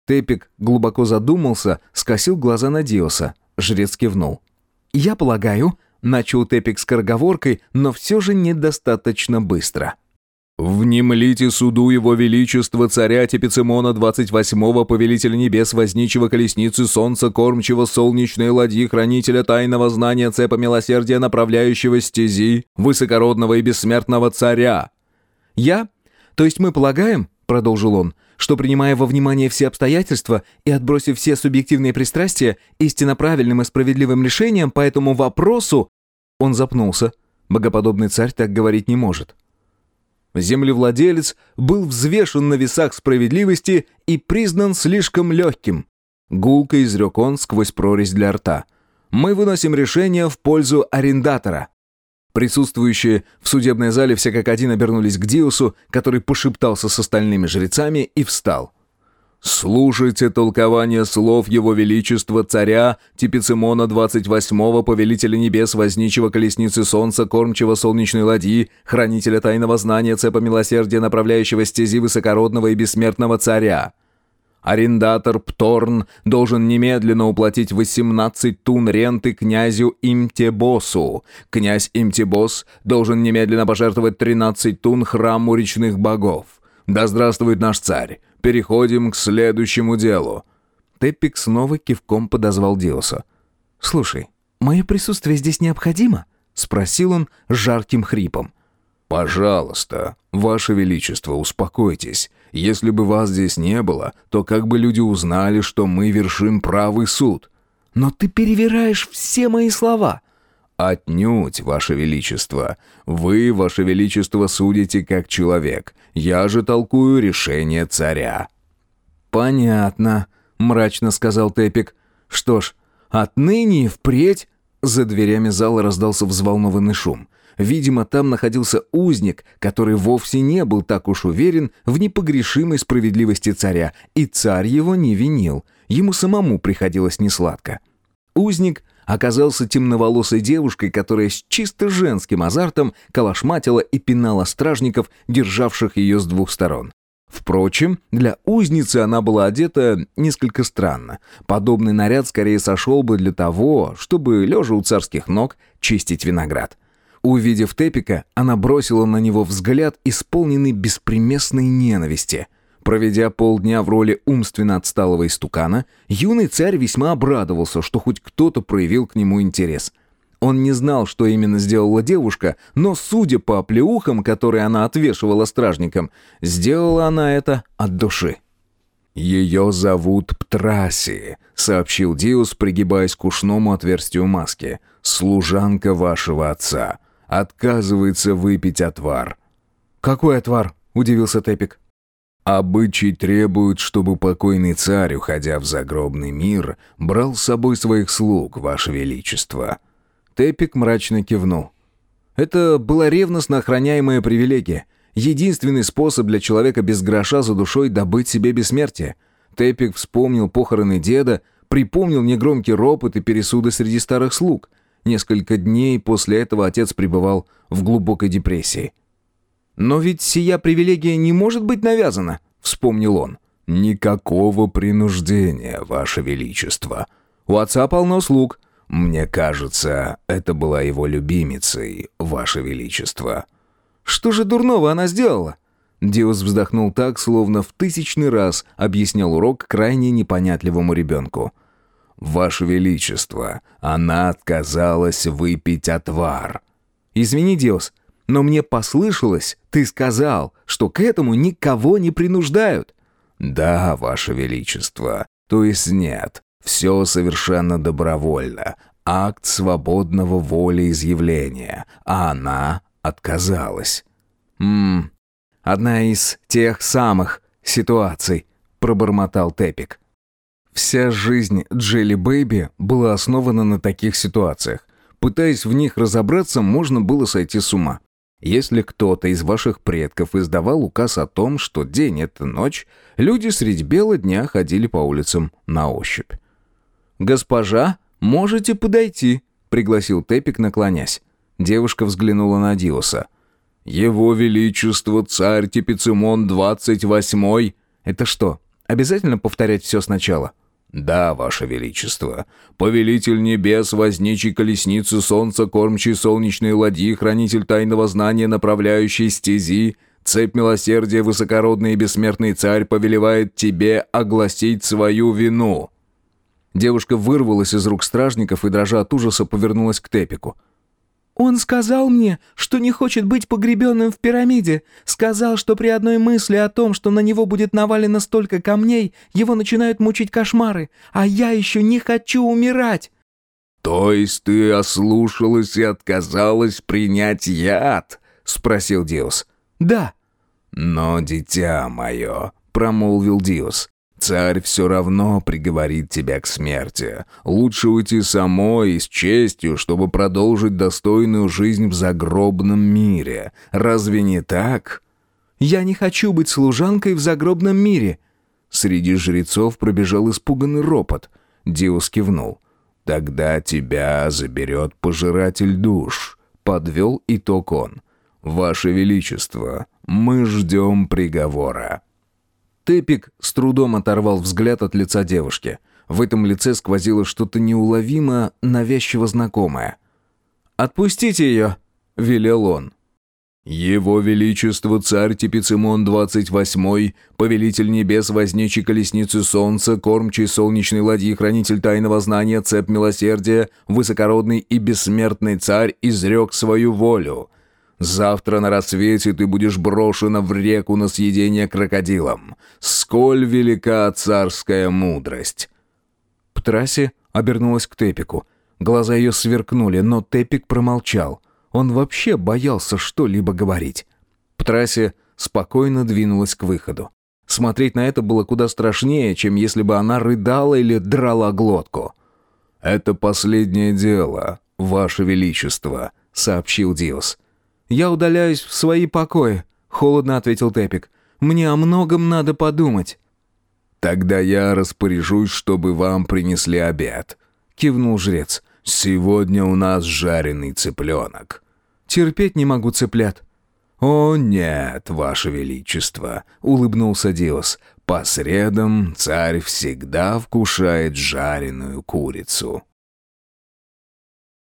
Тепик глубоко задумался, скосил глаза на Диоса. Жрец кивнул. «Я полагаю», — начал Тепик скороговоркой, но все же недостаточно быстро. «Внемлите суду его величества царя Тепицимона 28-го, повелителя небес, возничего колесницы солнца, кормчего солнечной ладьи, хранителя тайного знания, цепа милосердия, направляющего стези, высокородного и бессмертного царя». То есть мы полагаем, продолжил он, что, принимая во внимание все обстоятельства и отбросив все субъективные пристрастия, истинно правильным и справедливым решением по этому вопросу...» Он запнулся. Богоподобный царь так говорить не может. Землевладелец был взвешен на весах справедливости и признан слишком легким. Гулко изрек он сквозь прорезь для рта. «Мы выносим решение в пользу арендатора». Присутствующие в судебной зале все как один обернулись к Диосу, который пошептался с остальными жрецами и встал. «Слушайте толкование слов его величества царя Тепицимона 28-го, повелителя небес, возничего колесницы солнца, кормчего солнечной ладьи, хранителя тайного знания, цепа милосердия, направляющего стези высокородного и бессмертного царя. Арендатор Пторн должен немедленно уплатить 18 тун ренты князю Имтебосу. Князь Имтебос должен немедленно пожертвовать 13 тун храму речных богов. Да здравствует наш царь! Переходим к следующему делу». Тепик снова кивком подозвал Диоса. «Слушай, мое присутствие здесь необходимо?» — спросил он с жарким хрипом. «Пожалуйста, ваше величество, успокойтесь. Если бы вас здесь не было, то как бы люди узнали, что мы вершим правый суд?» «Но ты перевираешь все мои слова». «Отнюдь, ваше величество. Вы, ваше величество, судите как человек. Я же толкую решение царя». «Понятно», — мрачно сказал Тепик. «Что ж, отныне и впредь...» За дверями зала раздался взволнованный шум. Видимо, там находился узник, который вовсе не был так уж уверен в непогрешимой справедливости царя, и царь его не винил. Ему самому приходилось несладко. Узник оказался темноволосой девушкой, которая с чисто женским азартом калашматила и пинала стражников, державших ее с двух сторон. Впрочем, для узницы она была одета несколько странно. Подобный наряд скорее сошел бы для того, чтобы, лежа у царских ног, чистить виноград. Увидев Тепика, она бросила на него взгляд, исполненный беспримесной ненависти. Проведя полдня в роли умственно отсталого истукана, юный царь весьма обрадовался, что хоть кто-то проявил к нему интерес. Он не знал, что именно сделала девушка, но, судя по оплеухам, которые она отвешивала стражникам, сделала она это от души. «Ее зовут Птраси», — сообщил Диос, пригибаясь к ушному отверстию маски. «Служанка вашего отца. Отказывается выпить отвар». «Какой отвар?» — удивился Тепик. «Обычай требует, чтобы покойный царь, уходя в загробный мир, брал с собой своих слуг, ваше величество». Тепик мрачно кивнул. Это была ревностно охраняемая привилегия. Единственный способ для человека без гроша за душой добыть себе бессмертие. Тепик вспомнил похороны деда, припомнил негромкий ропот и пересуды среди старых слуг. Несколько дней после этого отец пребывал в глубокой депрессии. «Но ведь сия привилегия не может быть навязана», — вспомнил он. «Никакого принуждения, ваше величество. У отца полно слуг». «Мне кажется, это была его любимицей, ваше величество». «Что же дурного она сделала?» Диос вздохнул так, словно в 1000-й раз объяснял урок крайне непонятливому ребенку. «Ваше величество, она отказалась выпить отвар». «Извини, Диос, но мне послышалось, ты сказал, что к этому никого не принуждают». «Да, ваше величество, то есть нет. Все совершенно добровольно. Акт свободного волеизъявления. А она отказалась». Одна из тех самых ситуаций», — пробормотал Тепик. Вся жизнь Джелли Бэйби была основана на таких ситуациях. Пытаясь в них разобраться, можно было сойти с ума. Если кто-то из ваших предков издавал указ о том, что день — это ночь, люди средь бела дня ходили по улицам на ощупь. «Госпожа, можете подойти», — пригласил Тепик, наклонясь. Девушка взглянула на Диоса. «Его величество царь Тепицимон 28-й». «Это что, Обязательно повторять все сначала?» «Да, Ваше Величество. Повелитель небес, возничий колесницу солнца, кормчий солнечной ладьи, хранитель тайного знания, направляющий стези, цепь милосердия, высокородный и бессмертный царь повелевает тебе огласить свою вину». Девушка вырвалась из рук стражников и, дрожа от ужаса, повернулась к Тепику. «Он сказал мне, что не хочет быть погребенным в пирамиде. Сказал, что при одной мысли о том, что на него будет навалено столько камней, его начинают мучить кошмары, а я еще не хочу умирать». «То есть ты ослушалась и отказалась принять яд?» — спросил Диос. «Да». «Но, дитя мое», — промолвил Диос, — «царь все равно приговорит тебя к смерти. Лучше уйти самой и с честью, чтобы продолжить достойную жизнь в загробном мире. Разве не так?» «Я не хочу быть служанкой в загробном мире». Среди жрецов пробежал испуганный ропот. Диос кивнул. «Тогда тебя заберет пожиратель душ», — подвел итог он. «Ваше Величество, мы ждем приговора». Тепик с трудом оторвал взгляд от лица девушки. В этом лице сквозило что-то неуловимо навязчиво знакомое. «Отпустите ее!» — велел он. «Его Величество царь Типицимон 28, повелитель небес, возничий колесницы солнца, кормчий солнечной ладьи, хранитель тайного знания, цепь милосердия, высокородный и бессмертный царь изрек свою волю. Завтра на рассвете ты будешь брошена в реку на съедение крокодилам. Сколь велика царская мудрость!» Птраси обернулась к Тепику. Глаза ее сверкнули, но Тепик промолчал. Он вообще боялся что-либо говорить. Птраси спокойно двинулась к выходу. Смотреть на это было куда страшнее, чем если бы она рыдала или драла глотку. «Это последнее дело, Ваше Величество», — сообщил Диос. «Я удаляюсь в свои покои», — холодно ответил Тепик. «Мне о многом надо подумать». «Тогда я распоряжусь, чтобы вам принесли обед», — кивнул жрец. «Сегодня у нас жареный цыпленок». «Терпеть не могу цыплят». «О нет, Ваше Величество», — улыбнулся Диос. «По средам царь всегда вкушает жареную курицу».